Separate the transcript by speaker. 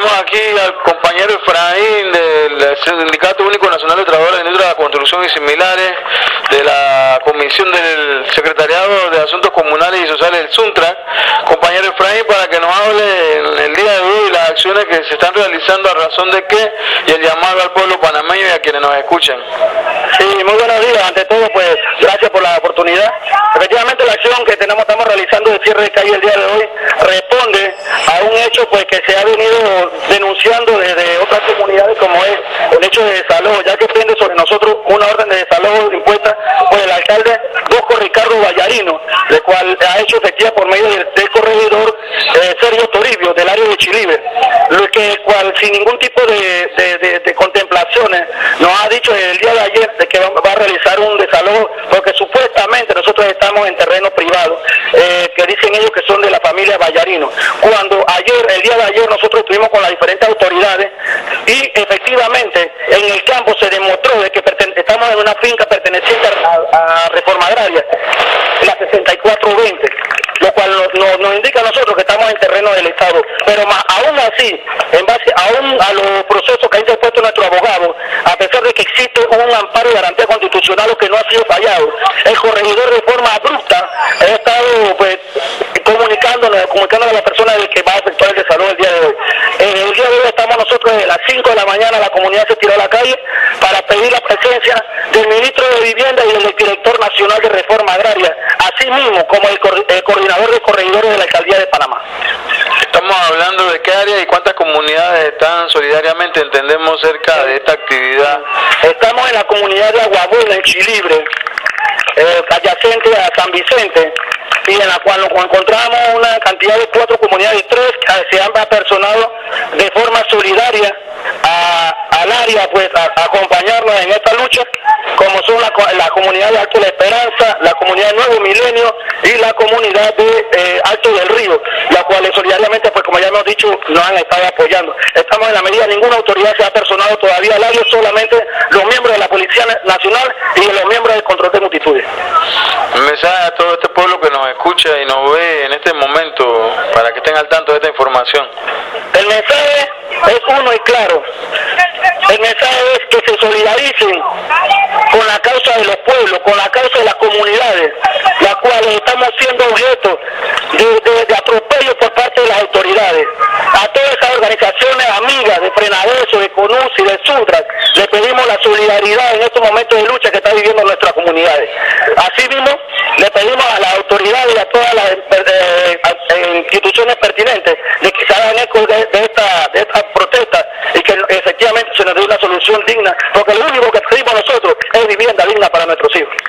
Speaker 1: Tenemos aquí al compañero Efraín del Sindicato Único Nacional de Trabajadores de la Industria de la Construcción y similares, de la Comisión del Secretariado de Asuntos Comunales y Sociales del SUNTRAC. Compañero Efraín, para que nos hable en el día de hoy las acciones que se están realizando a razón de qué y el llamado al pueblo panameño y a quienes nos escuchan.
Speaker 2: Sí, muy buenos días. Ante todo, pues, gracias por la oportunidad. Efectivamente, la acción que estamos realizando de cierre de calle el día de hoy responde a un hecho pues que se ha venido denunciando desde otras comunidades, como es el hecho de desalojo, ya que pende sobre nosotros una orden de desalojo impuesta por el alcalde Bosco Ricardo Vallarino, el cual ha hecho efectiva por medio del corregidor Sergio Toribio, del área de Chilibre, lo que cual sin ningún tipo de contemplaciones nos ha dicho el día de ayer de que va a realizar un desalojo, porque supuestamente nosotros estamos en terreno privado, que dicen ellos que son de la familia Vallarino, cuando el día de ayer nosotros estuvimos con las diferentes autoridades y efectivamente en el campo se demostró de que estamos en una finca perteneciente a Reforma Agraria, la 6420, lo cual nos indica a nosotros que estamos en terreno del Estado, pero más aún así, en base aún a los procesos que ha interpuesto nuestro abogado, a pesar de que existe un amparo de garantía constitucional que no ha sido fallado, el corregidor de forma abrupta ha estado pues comunicándole a las personas de que va a efectuar el desalojo el día de hoy. El día de hoy estamos nosotros desde las 5 de la mañana, la comunidad se tiró a la calle para pedir la presencia del ministro de Vivienda y del director nacional de Reforma Agraria, así mismo como el coordinador de corregidores de la alcaldía de Panamá.
Speaker 1: Estamos hablando de qué área y cuántas comunidades están solidariamente, entendemos, cerca de esta actividad.
Speaker 2: Estamos en la comunidad de Aguabuena, en Chilibre, adyacente a San Vicente, y en la cual nos encontramos una cantidad de 4 comunidades, 3 que se han apersonado de forma solidaria al área, pues a acompañarnos en esta lucha, como son la comunidad de Alto de la Esperanza, la comunidad de Nuevo Milenio y la comunidad de Alto del Río, las cuales solidariamente, pues como ya hemos dicho, nos han estado apoyando. Estamos en la medida, ninguna autoridad se ha personado todavía al área, solamente los miembros de la Policía Nacional y los miembros del control de multitudes.
Speaker 1: Un mensaje a todo este pueblo que nos escucha y nos ve en este momento, para que estén al tanto de esta información.
Speaker 2: El mensaje es uno y claro. El mensaje es que se solidaricen con la causa de los pueblos, con la causa de las comunidades, las cuales estamos siendo objeto de atropello por parte de las autoridades. A todas esas organizaciones amigas de Frenadeso, de CONUSI, de SUNTRAC, le pedimos la solidaridad en estos momentos de lucha que está viviendo nuestras comunidades. Asimismo, le pedimos a las autoridades y a todas las instituciones pertinentes de que se hagan eco de esta protesta y que efectivamente se nos dé una solución digna, porque lo único que pedimos nosotros es vivienda digna para nuestros hijos.